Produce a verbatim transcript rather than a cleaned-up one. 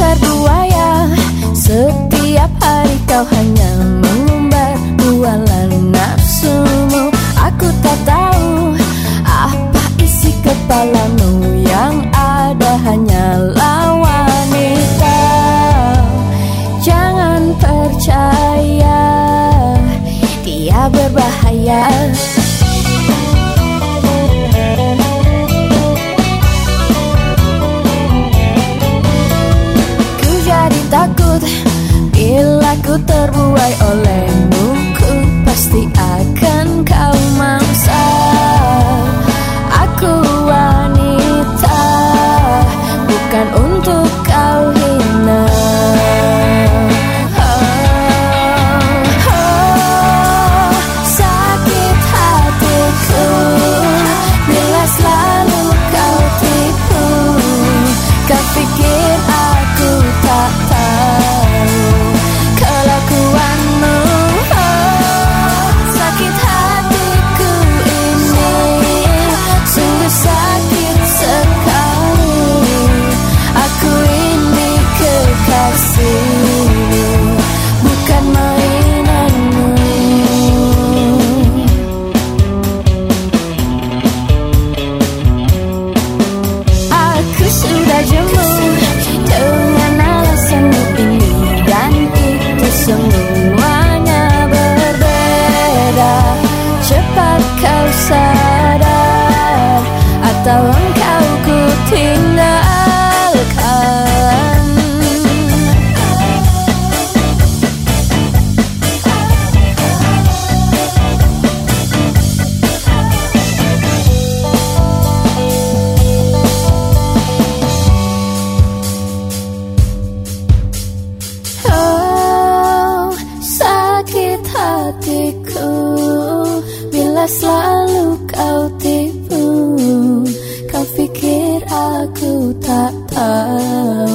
terbuaya. Setiap hari kau hanya mengumbar bualan nafsumu. Aku tak tahu apa isi kepalamu, yang ada hanyalah wanita. Jangan percaya, dia berbahaya. Ku jadi takut bila ku terbuai olehmu. Ku pasti akan kau mangsa. Aku wanita, bukan untuk kau hina. Oh, oh, sakit hatiku bila selalu kau tipu. Kau pikir aku tak tahu kelakuanmu. Oh, sakit hatiku ini sungguh sakit sekali. Aku ini kekasihmu, bukan mainanmu. Aku sudah jemu dengan alasanmu ini dan itu, semuanya berbeda. Cepat kau sadar, atau engkau ku tinggalkan. Oh, sakit hatiku bila selalu kau tipu. Kau pikir aku tak tahu